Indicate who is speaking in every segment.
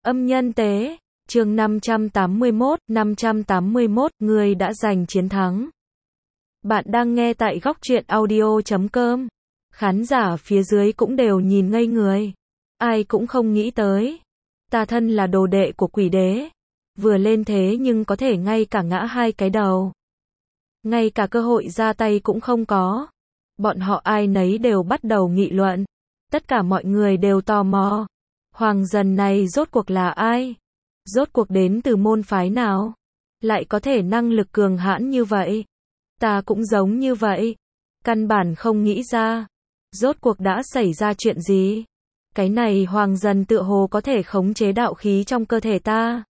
Speaker 1: Âm nhân tế, chương 581, người đã giành chiến thắng. Bạn đang nghe tại góc truyện audio.com. Khán giả phía dưới cũng đều nhìn ngây người. Ai cũng không nghĩ tới. Ta thân là đồ đệ của quỷ đế. Vừa lên thế nhưng có thể ngay cả ngã hai cái đầu. Ngay cả cơ hội ra tay cũng không có. Bọn họ ai nấy đều bắt đầu nghị luận. Tất cả mọi người đều tò mò. Hoàng dần này rốt cuộc là ai? Rốt cuộc đến từ môn phái nào? Lại có thể năng lực cường hãn như vậy? Ta cũng giống như vậy. Căn bản không nghĩ ra. Rốt cuộc đã xảy ra chuyện gì? Cái này hoàng dần tựa hồ có thể khống chế đạo khí trong cơ thể ta.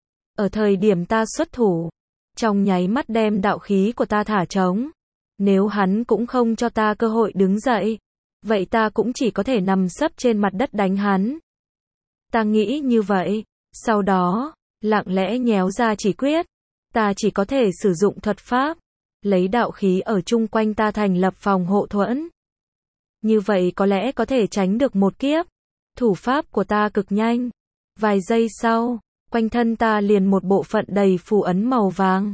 Speaker 1: Ở thời điểm ta xuất thủ, trong nháy mắt đem đạo khí của ta thả trống. Nếu hắn cũng không cho ta cơ hội đứng dậy, vậy ta cũng chỉ có thể nằm sấp trên mặt đất đánh hắn. Ta nghĩ như vậy, sau đó, lặng lẽ nhéo ra chỉ quyết. Ta chỉ có thể sử dụng thuật pháp, lấy đạo khí ở chung quanh ta thành lập phòng hộ thuẫn. Như vậy có lẽ có thể tránh được một kiếp. Thủ pháp của ta cực nhanh. Vài giây sau, quanh thân ta liền một bộ phận đầy phù ấn màu vàng.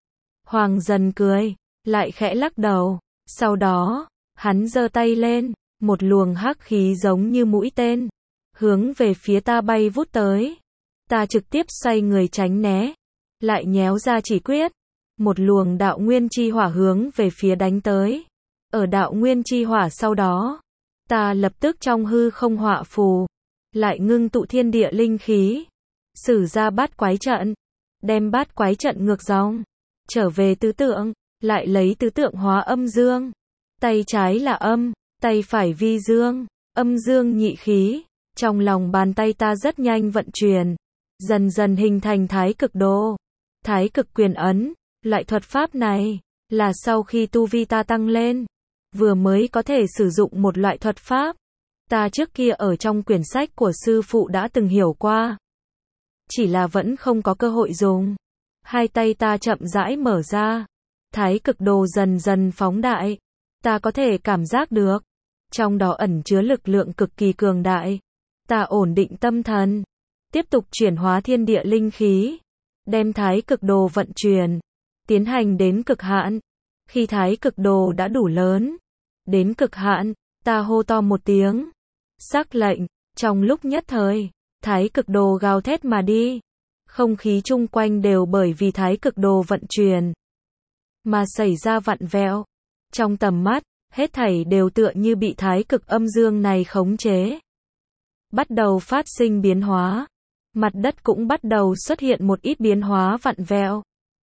Speaker 1: Hoàng dần cười, lại khẽ lắc đầu. Sau đó, hắn giơ tay lên, một luồng hắc khí giống như mũi tên, hướng về phía ta bay vút tới. Ta trực tiếp xoay người tránh né, lại nhéo ra chỉ quyết. Một luồng đạo nguyên chi hỏa hướng về phía đánh tới. Ở đạo nguyên chi hỏa sau đó, ta lập tức trong hư không họa phù, lại ngưng tụ thiên địa linh khí, sử ra bát quái trận, đem bát quái trận ngược dòng, trở về tứ tượng, lại lấy tứ tượng hóa âm dương. Tay trái là âm, tay phải vi dương, âm dương nhị khí. Trong lòng bàn tay ta rất nhanh vận chuyển, dần dần hình thành thái cực đồ, thái cực quyền ấn. Loại thuật pháp này là sau khi tu vi ta tăng lên, vừa mới có thể sử dụng một loại thuật pháp. Ta trước kia ở trong quyển sách của sư phụ đã từng hiểu qua, chỉ là vẫn không có cơ hội dùng. Hai tay ta chậm rãi mở ra, thái cực đồ dần dần phóng đại. Ta có thể cảm giác được, trong đó ẩn chứa lực lượng cực kỳ cường đại. Ta ổn định tâm thần, tiếp tục chuyển hóa thiên địa linh khí, đem thái cực đồ vận chuyển, tiến hành đến cực hạn. Khi thái cực đồ đã đủ lớn, đến cực hạn, ta hô to một tiếng, sắc lệnh. Trong lúc nhất thời, thái cực đồ gào thét mà đi. Không khí chung quanh đều bởi vì thái cực đồ vận chuyển mà xảy ra vặn vẹo. Trong tầm mắt, hết thảy đều tựa như bị thái cực âm dương này khống chế, bắt đầu phát sinh biến hóa. Mặt đất cũng bắt đầu xuất hiện một ít biến hóa vặn vẹo.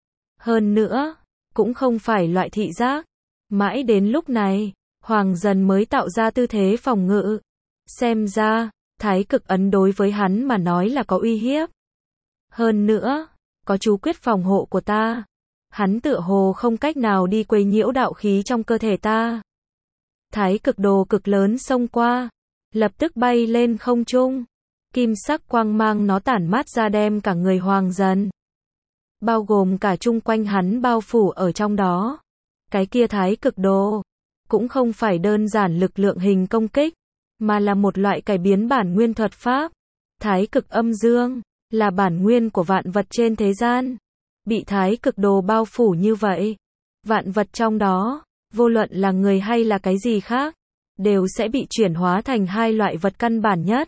Speaker 1: Hơn nữa, cũng không phải loại thị giác. Mãi đến lúc này, Hoàng dần mới tạo ra tư thế phòng ngự. Xem ra, thái cực ấn đối với hắn mà nói là có uy hiếp. Hơn nữa, có chú quyết phòng hộ của ta, hắn tựa hồ không cách nào đi quấy nhiễu đạo khí trong cơ thể ta. Thái cực đồ cực lớn xông qua, lập tức bay lên không trung. Kim sắc quang mang nó tản mát ra đem cả người Hoàng dần, bao gồm cả chung quanh hắn bao phủ ở trong đó. Cái kia thái cực đồ cũng không phải đơn giản lực lượng hình công kích, mà là một loại cải biến bản nguyên thuật pháp. Thái cực âm dương là bản nguyên của vạn vật trên thế gian. Bị thái cực đồ bao phủ như vậy, vạn vật trong đó, vô luận là người hay là cái gì khác, đều sẽ bị chuyển hóa thành hai loại vật căn bản nhất.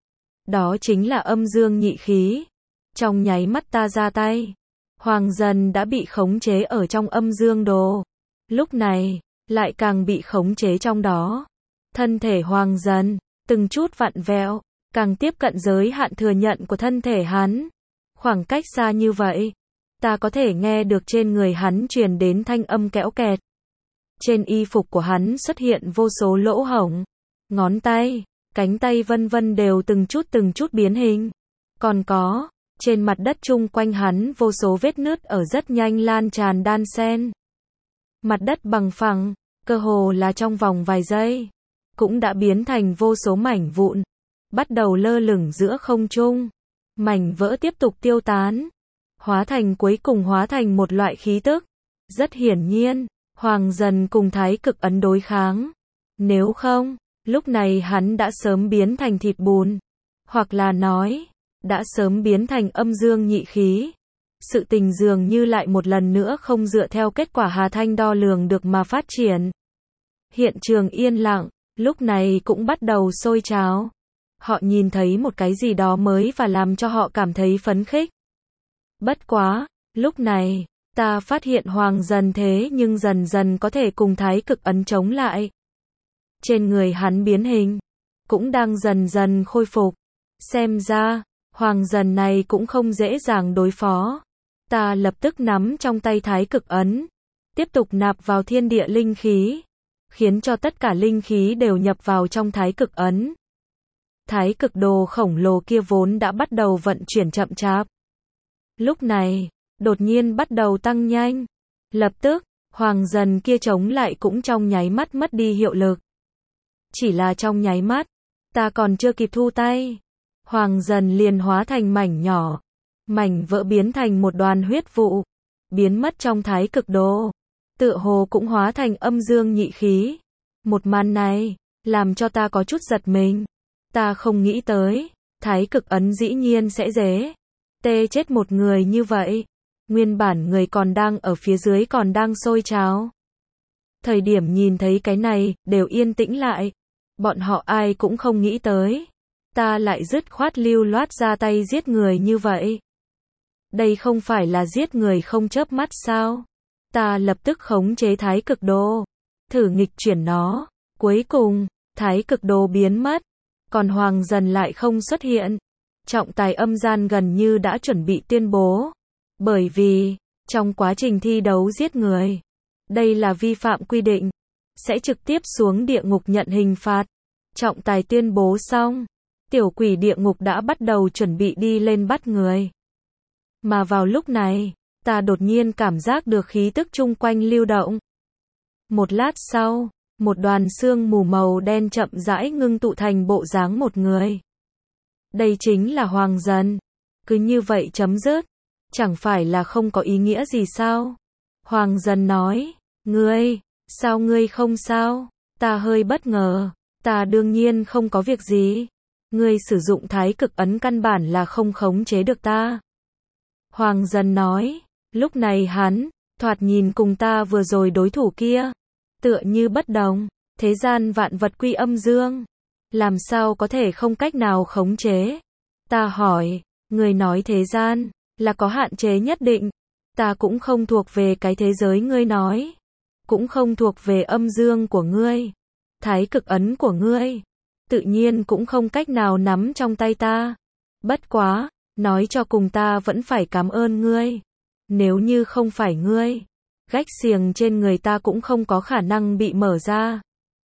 Speaker 1: Đó chính là âm dương nhị khí. Trong nháy mắt ta ra tay, Hoàng dần đã bị khống chế ở trong âm dương đồ. Lúc này, lại càng bị khống chế trong đó. Thân thể Hoàng dần, từng chút vặn vẹo, càng tiếp cận giới hạn thừa nhận của thân thể hắn. Khoảng cách xa như vậy, ta có thể nghe được trên người hắn truyền đến thanh âm kẽo kẹt. Trên y phục của hắn xuất hiện vô số lỗ hổng. Ngón tay, cánh tay vân vân đều từng chút biến hình. Còn có, trên mặt đất chung quanh hắn vô số vết nứt ở rất nhanh lan tràn đan xen. Mặt đất bằng phẳng, cơ hồ là trong vòng vài giây, cũng đã biến thành vô số mảnh vụn, bắt đầu lơ lửng giữa không trung. Mảnh vỡ tiếp tục tiêu tán, cuối cùng hóa thành một loại khí tức. Rất hiển nhiên, Hoàng dần cùng thái cực ấn đối kháng. Nếu không, lúc này hắn đã sớm biến thành thịt bùn. Hoặc là nói, đã sớm biến thành âm dương nhị khí. Sự tình dường như lại một lần nữa không dựa theo kết quả Hà Thanh đo lường được mà phát triển. Hiện trường yên lặng, lúc này cũng bắt đầu sôi trào. Họ nhìn thấy một cái gì đó mới và làm cho họ cảm thấy phấn khích. Bất quá, lúc này, ta phát hiện Hoàng Dần thế nhưng dần dần có thể cùng Thái Cực Ấn chống lại. Trên người hắn biến hình, cũng đang dần dần khôi phục. Xem ra, Hoàng Dần này cũng không dễ dàng đối phó. Ta lập tức nắm trong tay Thái Cực Ấn, tiếp tục nạp vào thiên địa linh khí, khiến cho tất cả linh khí đều nhập vào trong Thái Cực Ấn. Thái Cực đồ khổng lồ kia vốn đã bắt đầu vận chuyển chậm chạp. Lúc này, đột nhiên bắt đầu tăng nhanh. Lập tức, Hoàng Dần kia chống lại cũng trong nháy mắt mất đi hiệu lực. Chỉ là trong nháy mắt, ta còn chưa kịp thu tay, Hoàng Dần liền hóa thành mảnh nhỏ. Mảnh vỡ biến thành một đoàn huyết vụ, biến mất trong Thái Cực đồ. Tựa hồ cũng hóa thành âm dương nhị khí. Một màn này, làm cho ta có chút giật mình. Ta không nghĩ tới, Thái Cực Ấn dĩ nhiên sẽ dễ tê chết một người như vậy. Nguyên bản người còn đang ở phía dưới còn đang sôi trào. Thời điểm nhìn thấy cái này, đều yên tĩnh lại. Bọn họ ai cũng không nghĩ tới. Ta lại dứt khoát lưu loát ra tay giết người như vậy. Đây không phải là giết người không chớp mắt sao? Ta lập tức khống chế Thái Cực đồ, thử nghịch chuyển nó. Cuối cùng, Thái Cực đồ biến mất. Còn Hoàng Dần lại không xuất hiện. Trọng tài âm gian gần như đã chuẩn bị tuyên bố. Bởi vì, trong quá trình thi đấu giết người, đây là vi phạm quy định, sẽ trực tiếp xuống địa ngục nhận hình phạt. Trọng tài tuyên bố xong, tiểu quỷ địa ngục đã bắt đầu chuẩn bị đi lên bắt người. Mà vào lúc này, ta đột nhiên cảm giác được khí tức chung quanh lưu động. Một lát sau, một đoàn sương mù màu đen chậm rãi ngưng tụ thành bộ dáng một người. Đây chính là Hoàng Dần. Cứ như vậy chấm dứt, chẳng phải là không có ý nghĩa gì sao? Hoàng Dần nói, sao ngươi không sao? Ta hơi bất ngờ, ta đương nhiên không có việc gì. Ngươi sử dụng Thái Cực Ấn căn bản là không khống chế được ta. Hoàng Dần nói, lúc này hắn, thoạt nhìn cùng ta vừa rồi đối thủ kia, tựa như bất đồng, thế gian vạn vật quy âm dương, làm sao có thể không cách nào khống chế? Ta hỏi, ngươi nói thế gian, là có hạn chế nhất định, ta cũng không thuộc về cái thế giới ngươi nói, cũng không thuộc về âm dương của ngươi, Thái Cực Ấn của ngươi, tự nhiên cũng không cách nào nắm trong tay ta. Bất quá, nói cho cùng ta vẫn phải cảm ơn ngươi. Nếu như không phải ngươi, gách xiềng trên người ta cũng không có khả năng bị mở ra.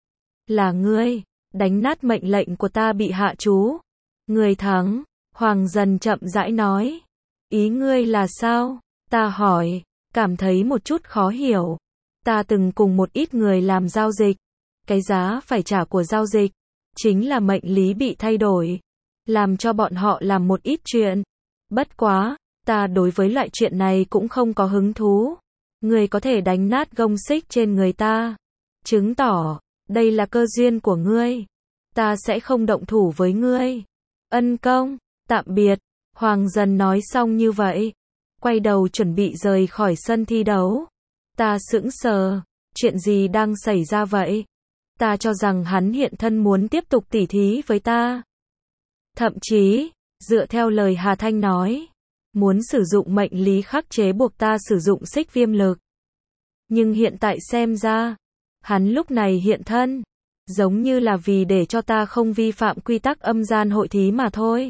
Speaker 1: Là ngươi, đánh nát mệnh lệnh của ta bị hạ chú. Ngươi thắng, Hoàng Dần chậm rãi nói. Ý ngươi là sao? Ta hỏi, cảm thấy một chút khó hiểu. Ta từng cùng một ít người làm giao dịch. Cái giá phải trả của giao dịch, chính là mệnh lý bị thay đổi. Làm cho bọn họ làm một ít chuyện. Bất quá, ta đối với loại chuyện này cũng không có hứng thú. Ngươi có thể đánh nát gông xích trên người ta, chứng tỏ, đây là cơ duyên của ngươi. Ta sẽ không động thủ với ngươi. Ân công, tạm biệt. Hoàng Dần nói xong như vậy, quay đầu chuẩn bị rời khỏi sân thi đấu. Ta sững sờ, chuyện gì đang xảy ra vậy? Ta cho rằng hắn hiện thân muốn tiếp tục tỉ thí với ta. Thậm chí, dựa theo lời Hà Thanh nói, muốn sử dụng mệnh lý khắc chế buộc ta sử dụng xích viêm lực. Nhưng hiện tại xem ra, hắn lúc này hiện thân, giống như là vì để cho ta không vi phạm quy tắc âm gian hội thí mà thôi.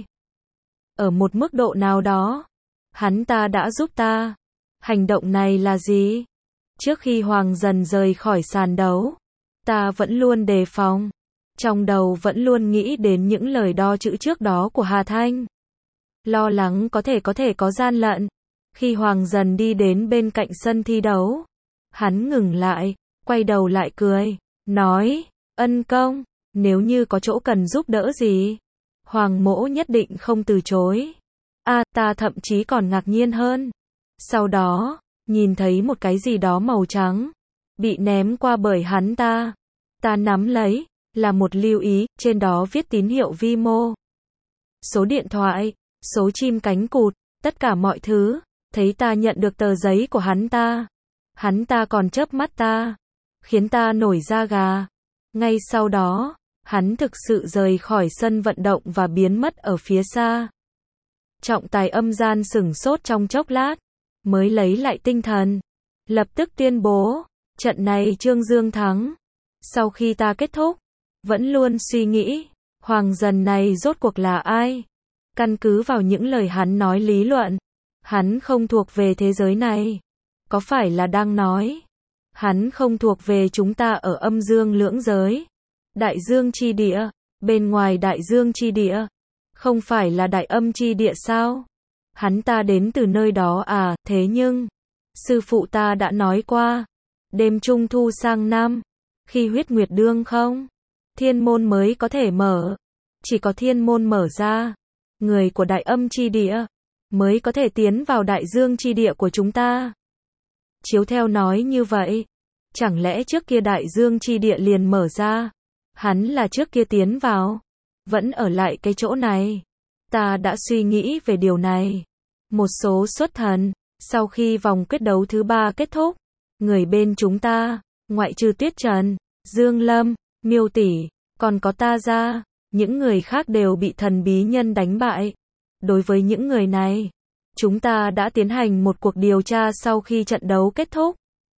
Speaker 1: Ở một mức độ nào đó, hắn ta đã giúp ta. Hành động này là gì? Trước khi Hoàng Dần rời khỏi sàn đấu, ta vẫn luôn đề phòng. Trong đầu vẫn luôn nghĩ đến những lời đo chữ trước đó của Hà Thanh. Lo lắng có thể có gian lận. Khi Hoàng Dần đi đến bên cạnh sân thi đấu, hắn ngừng lại, quay đầu lại cười, nói, ân công, nếu như có chỗ cần giúp đỡ gì, Hoàng mỗ nhất định không từ chối. Ta thậm chí còn ngạc nhiên hơn. Sau đó, nhìn thấy một cái gì đó màu trắng, bị ném qua bởi hắn ta. Ta nắm lấy, là một lưu ý, trên đó viết tín hiệu vi mô. Số điện thoại, số chim cánh cụt, tất cả mọi thứ. Thấy ta nhận được tờ giấy của hắn ta còn chớp mắt ta, khiến ta nổi da gà. Ngay sau đó, hắn thực sự rời khỏi sân vận động và biến mất ở phía xa. Trọng tài âm gian sửng sốt trong chốc lát, mới lấy lại tinh thần, lập tức tuyên bố, trận này Trương Dương thắng. Sau khi ta kết thúc, vẫn luôn suy nghĩ, Hoàng Dần này rốt cuộc là ai? Căn cứ vào những lời hắn nói lý luận, hắn không thuộc về thế giới này. Có phải là đang nói, hắn không thuộc về chúng ta ở âm dương lưỡng giới? Đại dương chi địa, bên ngoài đại dương chi địa, không phải là đại âm chi địa sao? Hắn ta đến từ nơi đó à? Thế nhưng, sư phụ ta đã nói qua, đêm trung thu sang năm, khi huyết nguyệt đương không, thiên môn mới có thể mở. Chỉ có thiên môn mở ra, người của đại âm chi địa mới có thể tiến vào đại dương chi địa của chúng ta. Chiếu theo nói như vậy, chẳng lẽ trước kia đại dương chi địa liền mở ra, hắn là trước kia tiến vào, vẫn ở lại cái chỗ này? Ta đã suy nghĩ về điều này. Một số xuất thần, sau khi vòng quyết đấu thứ 3 kết thúc, người bên chúng ta, ngoại trừ Tuyết Trần, Dương Lâm, Miêu tỷ, còn có ta ra, những người khác đều bị thần bí nhân đánh bại. Đối với những người này, chúng ta đã tiến hành một cuộc điều tra sau khi trận đấu kết thúc.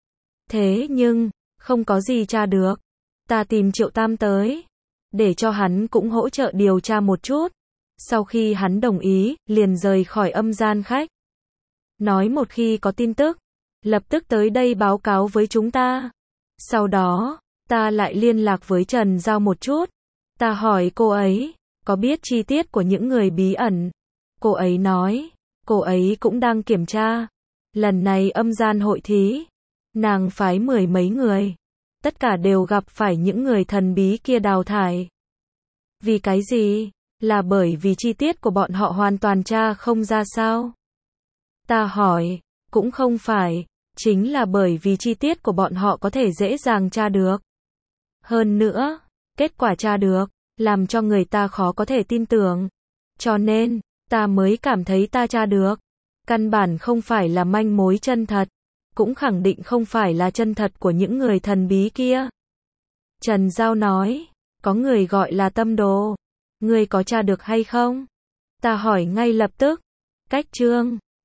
Speaker 1: Thế nhưng, không có gì tra được. Ta tìm Triệu Tam tới, để cho hắn cũng hỗ trợ điều tra một chút. Sau khi hắn đồng ý, liền rời khỏi âm gian khách. Nói một khi có tin tức, lập tức tới đây báo cáo với chúng ta. Sau đó, ta lại liên lạc với Trần Giao một chút. Ta hỏi cô ấy, có biết chi tiết của những người bí ẩn? Cô ấy nói, cô ấy cũng đang kiểm tra. Lần này âm gian hội thí, nàng phái 10 mấy người. Tất cả đều gặp phải những người thần bí kia đào thải. Vì cái gì? Là bởi vì chi tiết của bọn họ hoàn toàn tra không ra sao? Ta hỏi, cũng không phải, chính là bởi vì chi tiết của bọn họ có thể dễ dàng tra được. Hơn nữa, kết quả tra được, làm cho người ta khó có thể tin tưởng. Cho nên, ta mới cảm thấy ta tra được. Căn bản không phải là manh mối chân thật, cũng khẳng định không phải là chân thật của những người thần bí kia. Trần Giao nói, có người gọi là Tâm Đồ. Ngươi có tra được hay không? Ta hỏi ngay lập tức. Cách Trương